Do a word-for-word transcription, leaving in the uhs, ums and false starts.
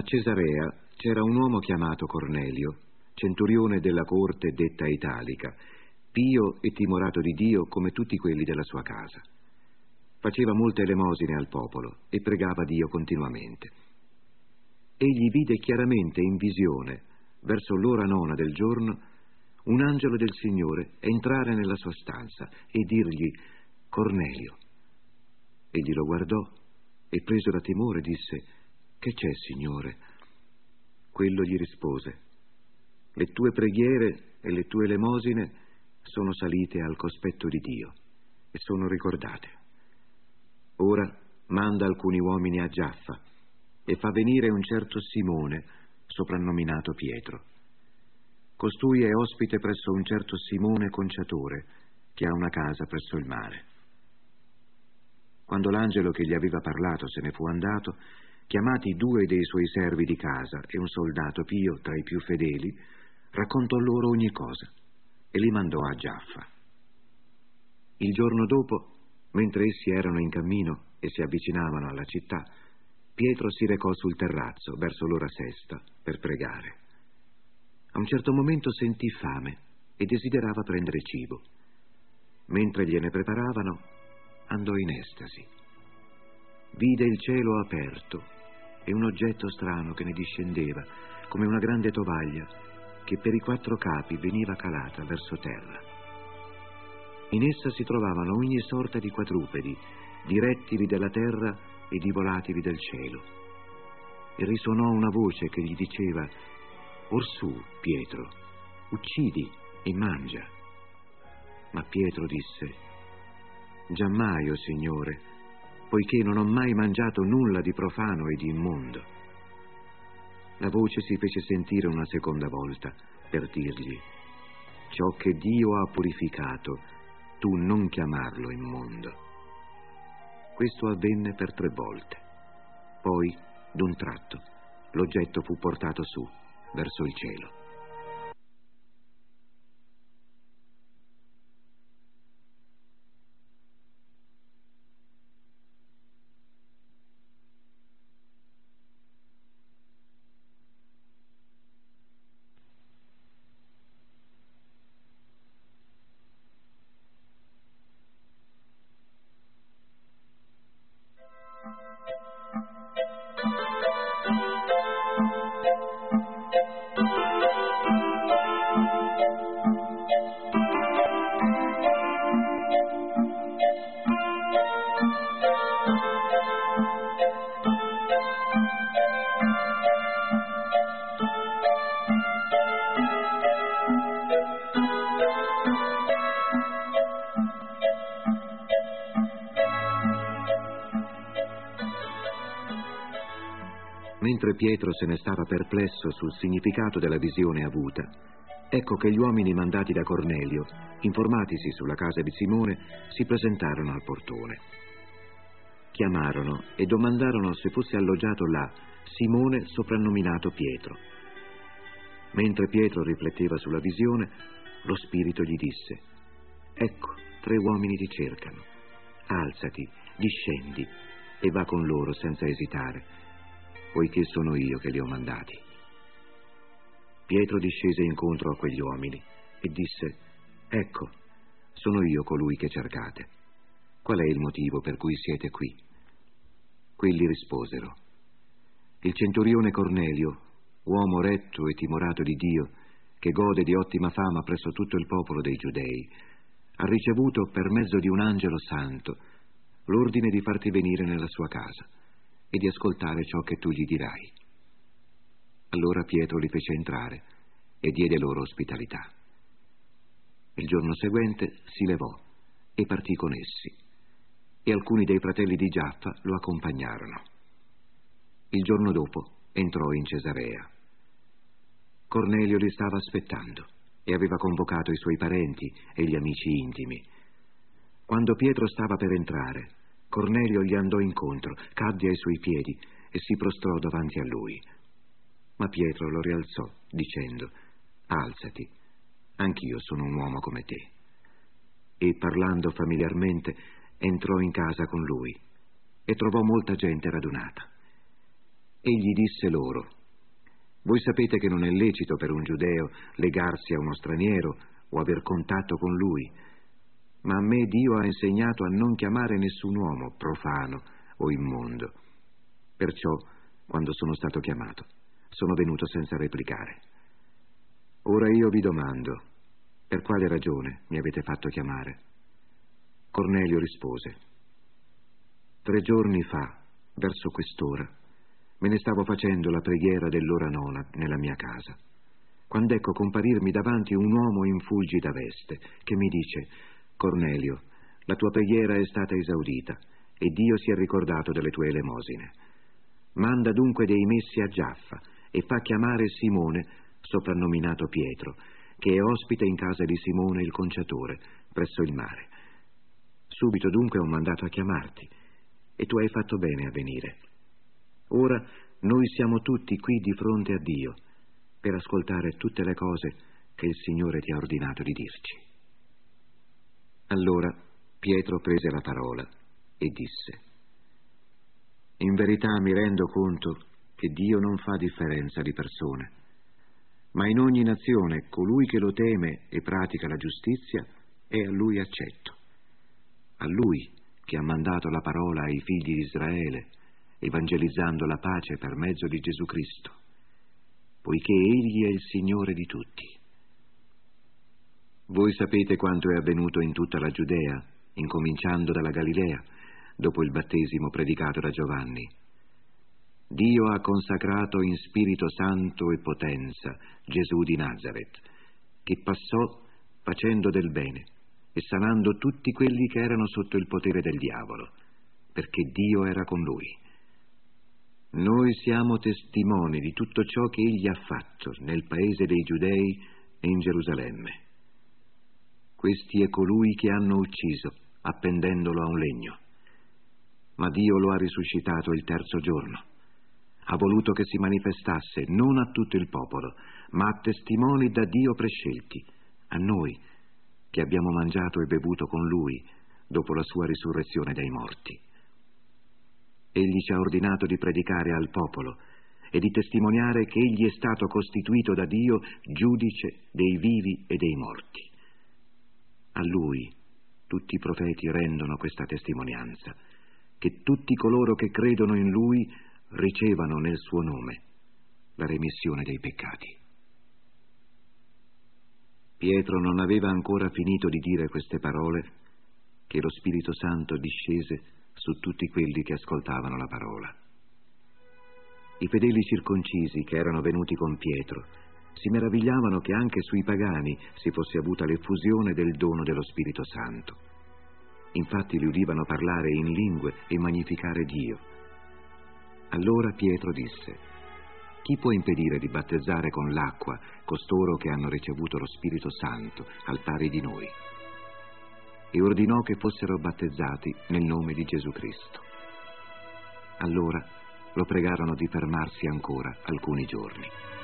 A Cesarea c'era un uomo chiamato Cornelio, centurione della corte detta italica, pio e timorato di Dio come tutti quelli della sua casa. Faceva molte elemosine al popolo e pregava Dio continuamente. Egli vide chiaramente in visione, verso l'ora nona del giorno, un angelo del Signore entrare nella sua stanza e dirgli: Cornelio. Egli lo guardò e, preso da timore, disse: Che c'è, Signore? Quello gli rispose: Le tue preghiere e le tue elemosine sono salite al cospetto di Dio e sono ricordate. Ora manda alcuni uomini a Giaffa e fa venire un certo Simone, soprannominato Pietro. Costui è ospite presso un certo Simone Conciatore, che ha una casa presso il mare. Quando l'angelo che gli aveva parlato se ne fu andato, chiamati due dei suoi servi di casa e un soldato pio tra i più fedeli, raccontò loro ogni cosa e li mandò a Giaffa. Il giorno dopo, mentre essi erano in cammino e si avvicinavano alla città, Pietro si recò sul terrazzo verso l'ora sesta per pregare. A un certo momento sentì fame e desiderava prendere cibo. Mentre gliene preparavano, andò in estasi. Vide il cielo aperto e un oggetto strano che ne discendeva, come una grande tovaglia, che per i quattro capi veniva calata verso terra. In essa si trovavano ogni sorta di quadrupedi, di rettili della terra e di volatili del cielo. E risuonò una voce che gli diceva: Orsù, Pietro, uccidi e mangia. Ma Pietro disse: Giammai, o Signore, poiché non ho mai mangiato nulla di profano e di immondo. La voce si fece sentire una seconda volta per dirgli: Ciò che Dio ha purificato, tu non chiamarlo immondo. Questo avvenne per tre volte. Poi, d'un tratto, l'oggetto fu portato su, verso il cielo. Mentre Pietro se ne stava perplesso sul significato della visione avuta, ecco che gli uomini mandati da Cornelio, informatisi sulla casa di Simone, si presentarono al portone. Chiamarono e domandarono se fosse alloggiato là Simone, soprannominato Pietro. Mentre Pietro rifletteva sulla visione, lo spirito gli disse: Ecco, tre uomini ti cercano. Alzati, discendi e va con loro senza esitare, poiché sono io che li ho mandati. Pietro discese incontro a quegli uomini e disse: Ecco, sono io colui che cercate. Qual è il motivo per cui siete qui? Quelli risposero: Il centurione Cornelio, uomo retto e timorato di Dio, che gode di ottima fama presso tutto il popolo dei Giudei, ha ricevuto per mezzo di un angelo santo l'ordine di farti venire nella sua casa e di ascoltare ciò che tu gli dirai. Allora Pietro li fece entrare e diede loro ospitalità. Il giorno seguente si levò e partì con essi, e alcuni dei fratelli di Giaffa lo accompagnarono. Il giorno dopo entrò in Cesarea. Cornelio li stava aspettando e aveva convocato i suoi parenti e gli amici intimi. Quando Pietro stava per entrare, Cornelio gli andò incontro, cadde ai suoi piedi e si prostrò davanti a lui. Ma Pietro lo rialzò, dicendo: Alzati, anch'io sono un uomo come te. E parlando familiarmente, entrò in casa con lui e trovò molta gente radunata. Egli disse loro: voi sapete che non è lecito per un giudeo legarsi a uno straniero o aver contatto con lui, ma a me Dio ha insegnato a non chiamare nessun uomo profano o immondo. Perciò, quando sono stato chiamato, sono venuto senza replicare. Ora io vi domando, per quale ragione mi avete fatto chiamare? Cornelio rispose: tre giorni fa, verso quest'ora, me ne stavo facendo la preghiera dell'ora nona nella mia casa, quando ecco comparirmi davanti un uomo in fulgida veste, che mi dice: Cornelio, la tua preghiera è stata esaudita, e Dio si è ricordato delle tue elemosine. Manda dunque dei messi a Giaffa, e fa chiamare Simone, soprannominato Pietro, che è ospite in casa di Simone il conciatore, presso il mare. Subito dunque ho mandato a chiamarti, e tu hai fatto bene a venire. Ora noi siamo tutti qui di fronte a Dio, per ascoltare tutte le cose che il Signore ti ha ordinato di dirci. Allora Pietro prese la parola e disse: in verità mi rendo conto che Dio non fa differenza di persone, ma in ogni nazione colui che lo teme e pratica la giustizia è a lui accetto. A lui che ha mandato la parola ai figli di Israele, evangelizzando la pace per mezzo di Gesù Cristo, poiché Egli è il Signore di tutti. Voi sapete quanto è avvenuto in tutta la Giudea, incominciando dalla Galilea, dopo il battesimo predicato da Giovanni. Dio ha consacrato in Spirito Santo e potenza Gesù di Nazaret, che passò facendo del bene e sanando tutti quelli che erano sotto il potere del diavolo, perché Dio era con lui. Noi siamo testimoni di tutto ciò che Egli ha fatto nel paese dei Giudei e in Gerusalemme. Questi è colui che hanno ucciso, appendendolo a un legno. Ma Dio lo ha risuscitato il terzo giorno. Ha voluto che si manifestasse non a tutto il popolo, ma a testimoni da Dio prescelti, a noi, che abbiamo mangiato e bevuto con Lui dopo la sua risurrezione dai morti. Egli ci ha ordinato di predicare al popolo e di testimoniare che Egli è stato costituito da Dio giudice dei vivi e dei morti. A Lui tutti i profeti rendono questa testimonianza, che tutti coloro che credono in Lui ricevano nel suo nome la remissione dei peccati. Pietro non aveva ancora finito di dire queste parole che lo Spirito Santo discese su tutti quelli che ascoltavano la parola. I fedeli circoncisi che erano venuti con Pietro si meravigliavano che anche sui pagani si fosse avuta l'effusione del dono dello Spirito Santo. Infatti li udivano parlare in lingue e magnificare Dio. Allora Pietro disse: chi può impedire di battezzare con l'acqua costoro che hanno ricevuto lo Spirito Santo al pari di noi? E ordinò che fossero battezzati nel nome di Gesù Cristo. Allora lo pregarono di fermarsi ancora alcuni giorni.